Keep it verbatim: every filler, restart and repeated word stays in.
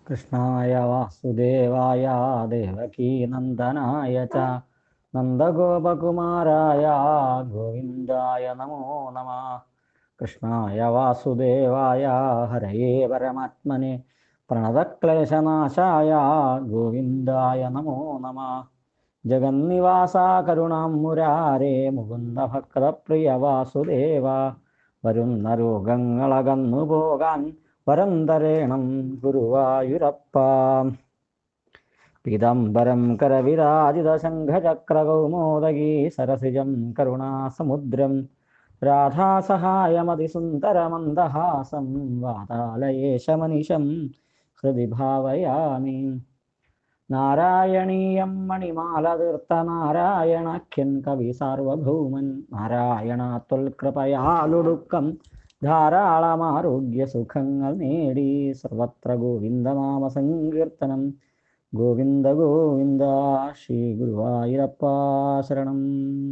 കൃഷ്ണായ വാസുദേവായ ദേവകീനന്ദനായ ച നന്ദഗോപകുമാരായ ഗോവിന്ദായ നമോ നമഃ. കൃഷ്ണായ വാസുദേവായ ഹരയേ പരമാത്മനെ പ്രണതക്ലേശനാശായ ഗോവിന്ദായ നമോ നമഃ. ജഗന്നിവാസ കരുണാം മുരാരേ മുകുന്ദ ഭക്തപ്രിയ വാസുദേവ. വരുന്ന രോഗങ്ങളകന്നു പോകാൻ വരം തരേണം ഗുരുവായൂരപ്പ. പീതാംബരം കരവിരാജിത ശംഖചക്രകൗമോദഗീ സരസിജം കരുണാസമുദ്രം രാധാസഹായമതിസുന്ദരമന്ദഹാസം വാതാലയേശമനിശം ഹൃദി ഭാവയാമി. നാരായണീയം മണിമാലതീർത്ത നാരായണാഖ്യൻ കവി സാർവഭൗമൻ നാരായണാത്വൽകൃപയാലുടുക്കം ധാരാളമാരോഗ്യ സുഖങ്ങൾ നേടി. സർവത്ര ഗോവിന്ദനാമ സങ്കീർത്തനം. ഗോവിന്ദ ഗോവിന്ദ. ശ്രീ ഗുരുവായൂരപ്പ ശരണം.